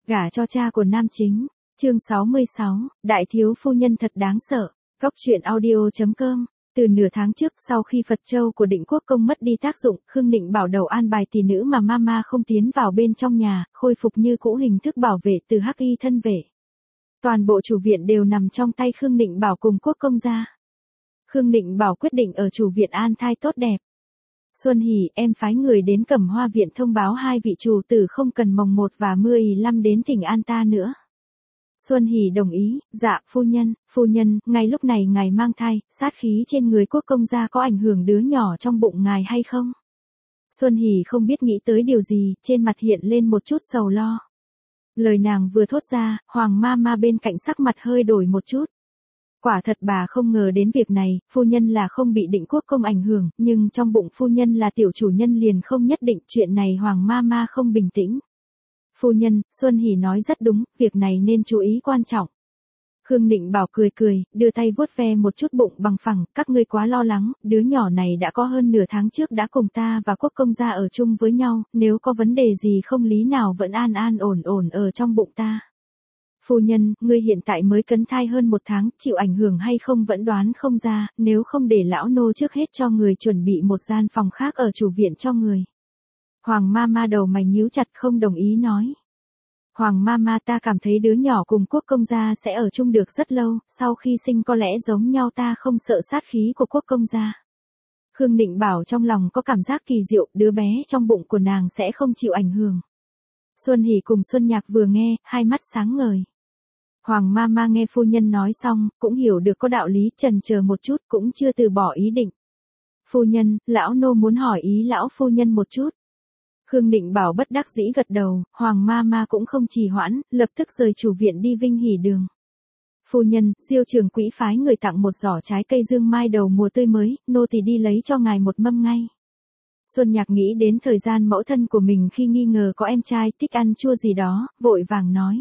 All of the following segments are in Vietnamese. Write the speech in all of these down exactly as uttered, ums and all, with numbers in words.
Gả cho cha của nam chính. Chương sáu mươi sáu, đại thiếu phu nhân thật đáng sợ. Góc truyện audio chấm com. Từ nửa tháng trước, sau khi Phật Châu của Định Quốc Công mất đi tác dụng, Khương Định Bảo đầu an bài tỷ nữ mà mama không tiến vào bên trong nhà, khôi phục như cũ hình thức bảo vệ từ hắc y thân vệ. Toàn bộ chủ viện đều nằm trong tay Khương Định Bảo cùng Quốc Công gia. Khương Định Bảo quyết định ở chủ viện an thai tốt đẹp. Xuân Hỷ, em phái người đến Cẩm Hoa viện thông báo hai vị chủ tử không cần mồng một và mười lăm đến thỉnh an ta nữa. Xuân Hỷ đồng ý, dạ, phu nhân, phu nhân, ngay lúc này ngài mang thai, sát khí trên người Quốc Công gia có ảnh hưởng đứa nhỏ trong bụng ngài hay không? Xuân Hỷ không biết nghĩ tới điều gì, trên mặt hiện lên một chút sầu lo. Lời nàng vừa thốt ra, Hoàng ma ma bên cạnh sắc mặt hơi đổi một chút. Quả thật bà không ngờ đến việc này, phu nhân là không bị Định Quốc Công ảnh hưởng, nhưng trong bụng phu nhân là tiểu chủ nhân liền không nhất định, chuyện này Hoàng ma ma không bình tĩnh. Phu nhân, Xuân Hỷ nói rất đúng, việc này nên chú ý quan trọng. Khương Định Bảo cười cười, đưa tay vuốt ve một chút bụng bằng phẳng, các ngươi quá lo lắng, đứa nhỏ này đã có hơn nửa tháng trước đã cùng ta và Quốc Công gia ở chung với nhau, nếu có vấn đề gì không lý nào vẫn an an ổn ổn ở trong bụng ta. Phu nhân, ngươi hiện tại mới cấn thai hơn một tháng, chịu ảnh hưởng hay không vẫn đoán không ra, nếu không để lão nô trước hết cho người chuẩn bị một gian phòng khác ở chủ viện cho người. Hoàng ma ma đầu mày nhíu chặt không đồng ý nói. Hoàng ma ma ta cảm thấy đứa nhỏ cùng Quốc Công gia sẽ ở chung được rất lâu, sau khi sinh có lẽ giống nhau ta không sợ sát khí của Quốc Công gia. Khương Định Bảo trong lòng có cảm giác kỳ diệu, đứa bé trong bụng của nàng sẽ không chịu ảnh hưởng. Xuân Hỷ cùng Xuân Nhạc vừa nghe, hai mắt sáng ngời. Hoàng ma ma nghe phu nhân nói xong, cũng hiểu được có đạo lý, chần chờ một chút cũng chưa từ bỏ ý định. Phu nhân, lão nô muốn hỏi ý lão phu nhân một chút. Khương Định Bảo bất đắc dĩ gật đầu, Hoàng ma ma cũng không trì hoãn, lập tức rời chủ viện đi Vinh Hỷ đường. Phu nhân, Diêu Trường Quỹ phái người tặng một giỏ trái cây dương mai đầu mùa tươi mới, nô tỳ đi lấy cho ngài một mâm ngay. Xuân Nhạc nghĩ đến thời gian mẫu thân của mình khi nghi ngờ có em trai thích ăn chua gì đó, vội vàng nói.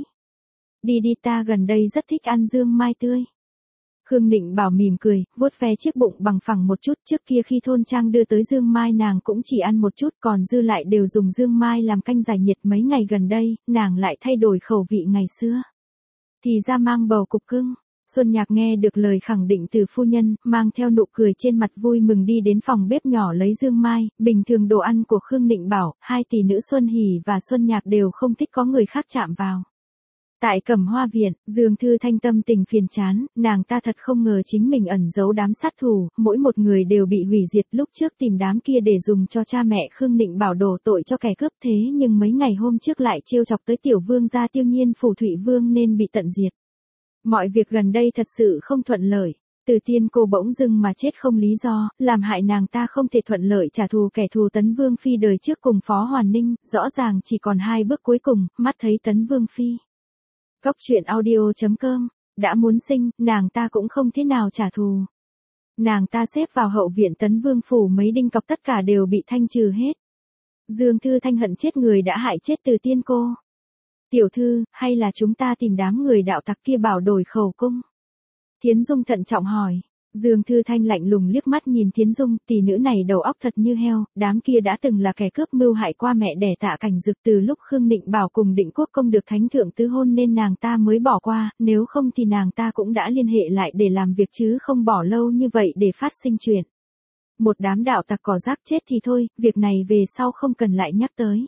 Đi đi, ta gần đây rất thích ăn dương mai tươi. Khương Định Bảo mỉm cười, vuốt ve chiếc bụng bằng phẳng một chút, trước kia khi thôn trang đưa tới dương mai nàng cũng chỉ ăn một chút, còn dư lại đều dùng dương mai làm canh giải nhiệt. Mấy ngày gần đây, nàng lại thay đổi khẩu vị ngày xưa. Thì ra mang bầu cục cưng. Xuân Nhạc nghe được lời khẳng định từ phu nhân, mang theo nụ cười trên mặt vui mừng đi đến phòng bếp nhỏ lấy dương mai. Bình thường đồ ăn của Khương Định Bảo, hai tỷ nữ Xuân Hỷ và Xuân Nhạc đều không thích có người khác chạm vào. Tại Cẩm Hoa viện, Dương Thư Thanh tâm tình phiền chán, nàng ta thật không ngờ chính mình ẩn giấu đám sát thủ, mỗi một người đều bị hủy diệt. Lúc trước tìm đám kia để dùng cho cha mẹ Khương Định Bảo đổ tội cho kẻ cướp, thế nhưng mấy ngày hôm trước lại trêu chọc tới tiểu vương gia Tiêu Nhiên phủ Thụy Vương nên bị tận diệt. Mọi việc gần đây thật sự không thuận lợi. Từ Tiên cô bỗng dưng mà chết không lý do, làm hại nàng ta không thể thuận lợi trả thù kẻ thù Tấn Vương Phi đời trước cùng Phó Hoàn Ninh, rõ ràng chỉ còn hai bước cuối cùng, mắt thấy Tấn Vương Phi. Góc truyện audio chấm com, đã muốn sinh, nàng ta cũng không thế nào trả thù. Nàng ta xếp vào hậu viện Tấn Vương phủ mấy đinh cọc tất cả đều bị thanh trừ hết. Dương Thư Thanh hận chết người đã hại chết Từ Tiên cô. Tiểu thư, hay là chúng ta tìm đám người đạo tặc kia bảo đổi khẩu cung? Thiến Dung thận trọng hỏi. Dương Thư Thanh lạnh lùng liếc mắt nhìn Thiến Dung, tỷ nữ này đầu óc thật như heo, đám kia đã từng là kẻ cướp mưu hại qua mẹ đẻ Tạ Cảnh Dực từ lúc Khương Định Bảo cùng Định Quốc Công được thánh thượng tứ hôn nên nàng ta mới bỏ qua, nếu không thì nàng ta cũng đã liên hệ lại để làm việc chứ không bỏ lâu như vậy để phát sinh chuyện. Một đám đạo tặc cỏ rác chết thì thôi, việc này về sau không cần lại nhắc tới.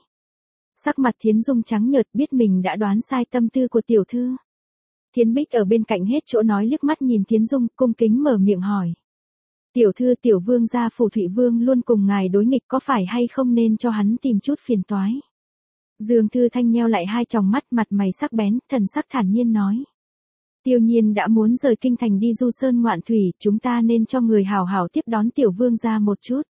Sắc mặt Thiến Dung trắng nhợt, biết mình đã đoán sai tâm tư của tiểu thư. Thiến Bích ở bên cạnh hết chỗ nói liếc mắt nhìn Thiến Dung, cung kính mở miệng hỏi. Tiểu thư, tiểu vương gia phủ Thụy Vương luôn cùng ngài đối nghịch, có phải hay không nên cho hắn tìm chút phiền toái? Dương Thư Thanh nheo lại hai tròng mắt, mặt mày sắc bén, thần sắc thản nhiên nói. Tiêu Nhiên đã muốn rời kinh thành đi du sơn ngoạn thủy, chúng ta nên cho người hào hào tiếp đón tiểu vương gia một chút.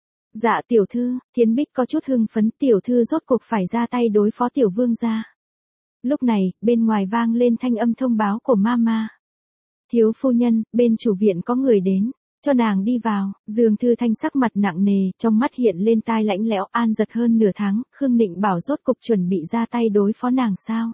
Dạ tiểu thư, Thiến Bích có chút hưng phấn, tiểu thư rốt cuộc phải ra tay đối phó tiểu vương gia. Lúc này, bên ngoài vang lên thanh âm thông báo của mama. Thiếu phu nhân, bên chủ viện có người đến, cho nàng đi vào. Dương Thư Thanh sắc mặt nặng nề, trong mắt hiện lên tai lãnh lẽo, an giật hơn nửa tháng, Khương Định Bảo rốt cục chuẩn bị ra tay đối phó nàng sao?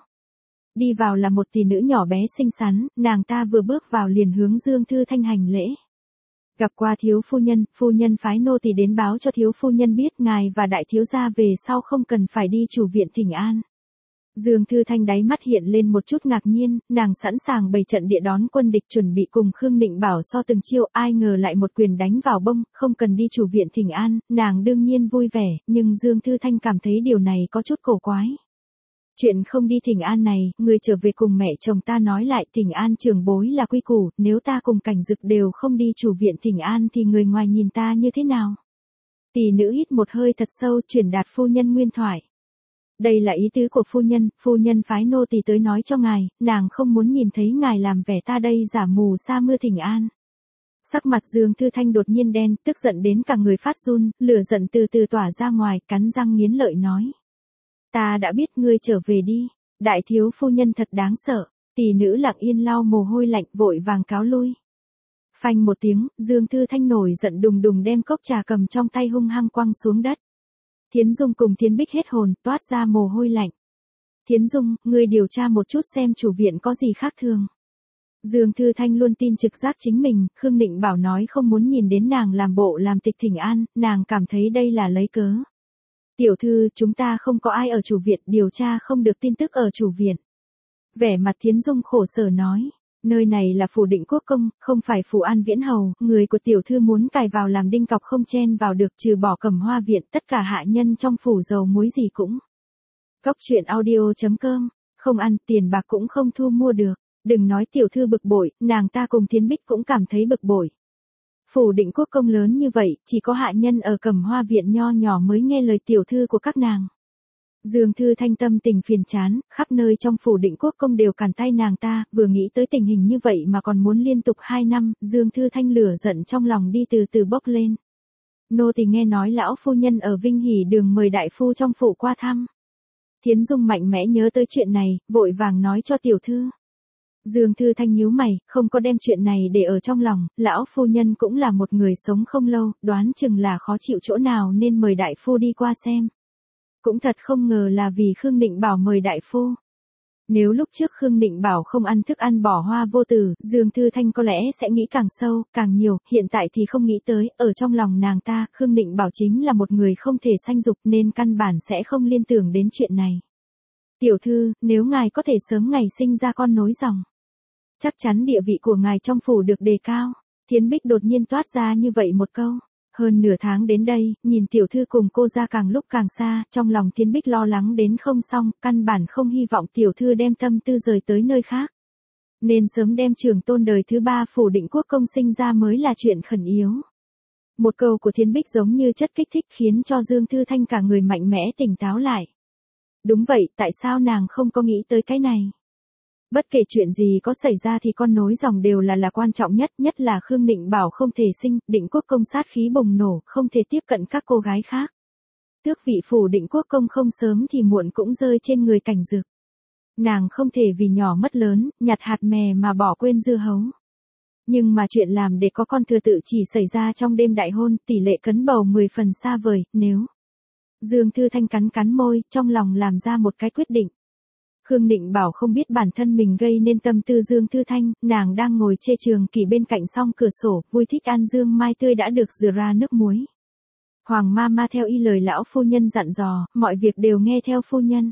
Đi vào là một tỷ nữ nhỏ bé xinh xắn, nàng ta vừa bước vào liền hướng Dương Thư Thanh hành lễ. Gặp qua thiếu phu nhân, phu nhân phái nô tỳ đến báo cho thiếu phu nhân biết ngài và đại thiếu gia về sau không cần phải đi chủ viện thỉnh an. Dương Thư Thanh đáy mắt hiện lên một chút ngạc nhiên, nàng sẵn sàng bày trận địa đón quân địch chuẩn bị cùng Khương Nịnh Bảo so từng chiêu, ai ngờ lại một quyền đánh vào bông, không cần đi chủ viện thỉnh an, nàng đương nhiên vui vẻ, nhưng Dương Thư Thanh cảm thấy điều này có chút cổ quái. Chuyện không đi thỉnh an này, người trở về cùng mẹ chồng ta nói lại thỉnh an trưởng bối là quy củ, nếu ta cùng Cảnh Dực đều không đi chủ viện thỉnh an thì người ngoài nhìn ta như thế nào? Tỷ nữ hít một hơi thật sâu truyền đạt phu nhân nguyên thoại. Đây là ý tứ của phu nhân, phu nhân phái nô tỳ tới nói cho ngài, nàng không muốn nhìn thấy ngài làm vẻ ta đây giả mù sa mưa thỉnh an. Sắc mặt Dương Thư Thanh đột nhiên đen, tức giận đến cả người phát run, lửa giận từ từ tỏa ra ngoài, cắn răng nghiến lợi nói. Ta đã biết ngươi trở về đi, đại thiếu phu nhân thật đáng sợ, tỷ nữ lặng yên lau mồ hôi lạnh vội vàng cáo lui. Phanh một tiếng, Dương Thư Thanh nổi giận đùng đùng đem cốc trà cầm trong tay hung hăng quăng xuống đất. Thiến Dung cùng Thiến Bích hết hồn, toát ra mồ hôi lạnh. Thiến Dung, ngươi điều tra một chút xem chủ viện có gì khác thường. Dương Thư Thanh luôn tin trực giác chính mình, Khương Nịnh Bảo nói không muốn nhìn đến nàng làm bộ làm tịch thỉnh an, nàng cảm thấy đây là lấy cớ. Tiểu thư, chúng ta không có ai ở chủ viện, điều tra không được tin tức ở chủ viện. Vẻ mặt Thiến Dung khổ sở nói. Nơi này là phủ Định Quốc công, không phải phủ An Viễn Hầu, người của tiểu thư muốn cài vào làm đinh cọc không chen vào được trừ bỏ Cẩm Hoa viện, tất cả hạ nhân trong phủ dầu muối gì cũng. Cóc truyện audio chấm com, không ăn, tiền bạc cũng không thu mua được, đừng nói tiểu thư bực bội, nàng ta cùng Thiến Bích cũng cảm thấy bực bội. Phủ Định Quốc công lớn như vậy, chỉ có hạ nhân ở Cẩm Hoa viện nho nhỏ mới nghe lời tiểu thư của các nàng. Dương Thư Thanh tâm tình phiền chán, khắp nơi trong phủ Định Quốc công đều cản tay nàng ta, vừa nghĩ tới tình hình như vậy mà còn muốn liên tục hai năm, Dương Thư Thanh lửa giận trong lòng đi từ từ bốc lên. Nô tỳ nghe nói lão phu nhân ở Vinh Hỷ Đường mời đại phu trong phủ qua thăm. Thiến Dung mạnh mẽ nhớ tới chuyện này, vội vàng nói cho tiểu thư. Dương Thư Thanh nhíu mày, không có đem chuyện này để ở trong lòng, lão phu nhân cũng là một người sống không lâu, đoán chừng là khó chịu chỗ nào nên mời đại phu đi qua xem. Cũng thật không ngờ là vì Khương Nịnh Bảo mời đại phu. Nếu lúc trước Khương Nịnh Bảo không ăn thức ăn bỏ hoa vô tử, Dương Thư Thanh có lẽ sẽ nghĩ càng sâu, càng nhiều, hiện tại thì không nghĩ tới, ở trong lòng nàng ta, Khương Nịnh Bảo chính là một người không thể sanh dục nên căn bản sẽ không liên tưởng đến chuyện này. Tiểu thư, nếu ngài có thể sớm ngày sinh ra con nối dòng, chắc chắn địa vị của ngài trong phủ được đề cao. Thiến Bích đột nhiên toát ra như vậy một câu. Hơn nửa tháng đến đây, nhìn tiểu thư cùng cô ra càng lúc càng xa, trong lòng Thiến Bích lo lắng đến không xong, căn bản không hy vọng tiểu thư đem tâm tư rời tới nơi khác. Nên sớm đem trưởng tôn đời thứ ba phủ Định Quốc công sinh ra mới là chuyện khẩn yếu. Một câu của Thiến Bích giống như chất kích thích khiến cho Dương Thư Thanh cả người mạnh mẽ tỉnh táo lại. Đúng vậy, tại sao nàng không có nghĩ tới cái này? Bất kể chuyện gì có xảy ra thì con nối dòng đều là là quan trọng nhất, nhất là Khương Nịnh Bảo không thể sinh, Định Quốc công sát khí bùng nổ, không thể tiếp cận các cô gái khác. Tước vị phủ Định Quốc công không sớm thì muộn cũng rơi trên người Cảnh Dực. Nàng không thể vì nhỏ mất lớn, nhặt hạt mè mà bỏ quên dưa hấu. Nhưng mà chuyện làm để có con thừa tự chỉ xảy ra trong đêm đại hôn, tỷ lệ cấn bầu mười phần xa vời, nếu. Dương Thư Thanh cắn cắn môi, trong lòng làm ra một cái quyết định. Khương Nịnh Bảo không biết bản thân mình gây nên tâm tư Dương Thư Thanh, nàng đang ngồi chê trường kỳ bên cạnh song cửa sổ, vui thích ăn dương mai tươi đã được rửa ra nước muối. Hoàng ma ma theo y lời lão phu nhân dặn dò, mọi việc đều nghe theo phu nhân.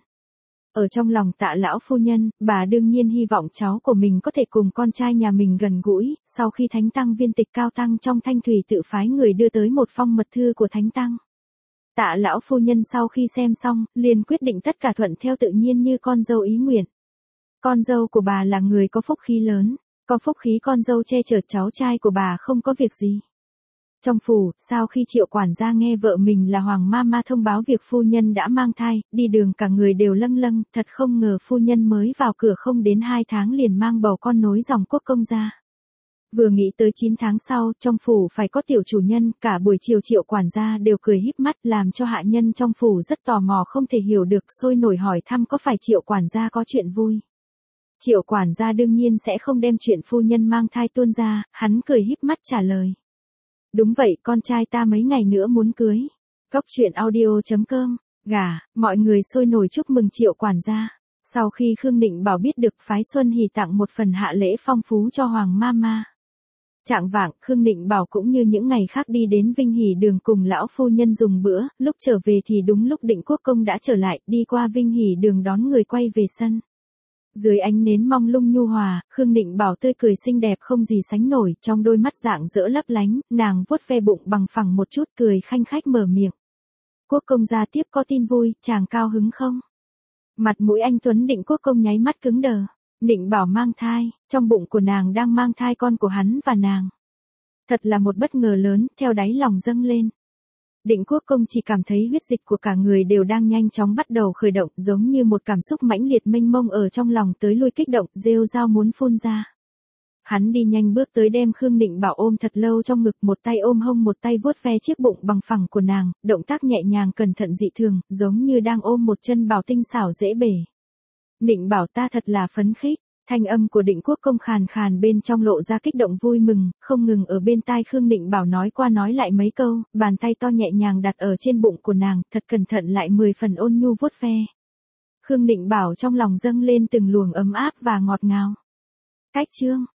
Ở trong lòng Tạ lão phu nhân, bà đương nhiên hy vọng cháu của mình có thể cùng con trai nhà mình gần gũi, sau khi Thánh Tăng viên tịch cao tăng trong Thanh Thủy tự phái người đưa tới một phong mật thư của Thánh Tăng. Tạ lão phu nhân sau khi xem xong, liền quyết định tất cả thuận theo tự nhiên như con dâu ý nguyện. Con dâu của bà là người có phúc khí lớn, có phúc khí con dâu che chở cháu trai của bà không có việc gì. Trong phủ, sau khi Triệu quản gia nghe vợ mình là Hoàng ma ma thông báo việc phu nhân đã mang thai, đi đường cả người đều lâng lâng, thật không ngờ phu nhân mới vào cửa không đến hai tháng liền mang bầu con nối dòng Quốc công ra. Vừa nghĩ tới chín tháng sau, trong phủ phải có tiểu chủ nhân, cả buổi chiều Triệu quản gia đều cười híp mắt làm cho hạ nhân trong phủ rất tò mò không thể hiểu được, sôi nổi hỏi thăm có phải Triệu quản gia có chuyện vui. Triệu quản gia đương nhiên sẽ không đem chuyện phu nhân mang thai tuôn ra, hắn cười híp mắt trả lời. Đúng vậy, con trai ta mấy ngày nữa muốn cưới. Cóc truyện audio chấm com, gà, mọi người sôi nổi chúc mừng Triệu quản gia. Sau khi Khương Nịnh Bảo biết được phái Xuân Hỷ tặng một phần hạ lễ phong phú cho Hoàng ma ma. Chạng vạng, Khương Nịnh Bảo cũng như những ngày khác đi đến Vinh Hỷ Đường cùng lão phu nhân dùng bữa, lúc trở về thì đúng lúc Định Quốc Công đã trở lại, đi qua Vinh Hỷ Đường đón người quay về sân. Dưới ánh nến mông lung nhu hòa, Khương Nịnh Bảo tươi cười xinh đẹp không gì sánh nổi, trong đôi mắt rạng rỡ lấp lánh, nàng vuốt ve bụng bằng phẳng một chút cười khanh khách mở miệng. Quốc công gia tiếp có tin vui, chàng cao hứng không? Mặt mũi anh tuấn Định Quốc Công nháy mắt cứng đờ. Nịnh Bảo mang thai, trong bụng của nàng đang mang thai con của hắn và nàng. Thật là một bất ngờ lớn, theo đáy lòng dâng lên. Định Quốc Công chỉ cảm thấy huyết dịch của cả người đều đang nhanh chóng bắt đầu khởi động, giống như một cảm xúc mãnh liệt mênh mông ở trong lòng tới lui kích động, rêu rao muốn phun ra. Hắn đi nhanh bước tới đem Khương Nịnh Bảo ôm thật lâu trong ngực, một tay ôm hông một tay vuốt ve chiếc bụng bằng phẳng của nàng, động tác nhẹ nhàng cẩn thận dị thường, giống như đang ôm một chân bảo tinh xảo dễ bể. Nịnh Bảo ta thật là phấn khích, thanh âm của Định Quốc Công khàn khàn bên trong lộ ra kích động vui mừng, không ngừng ở bên tai Khương Nịnh Bảo nói qua nói lại mấy câu, bàn tay to nhẹ nhàng đặt ở trên bụng của nàng, thật cẩn thận lại mười phần ôn nhu vuốt ve. Khương Nịnh Bảo trong lòng dâng lên từng luồng ấm áp và ngọt ngào. Cách chương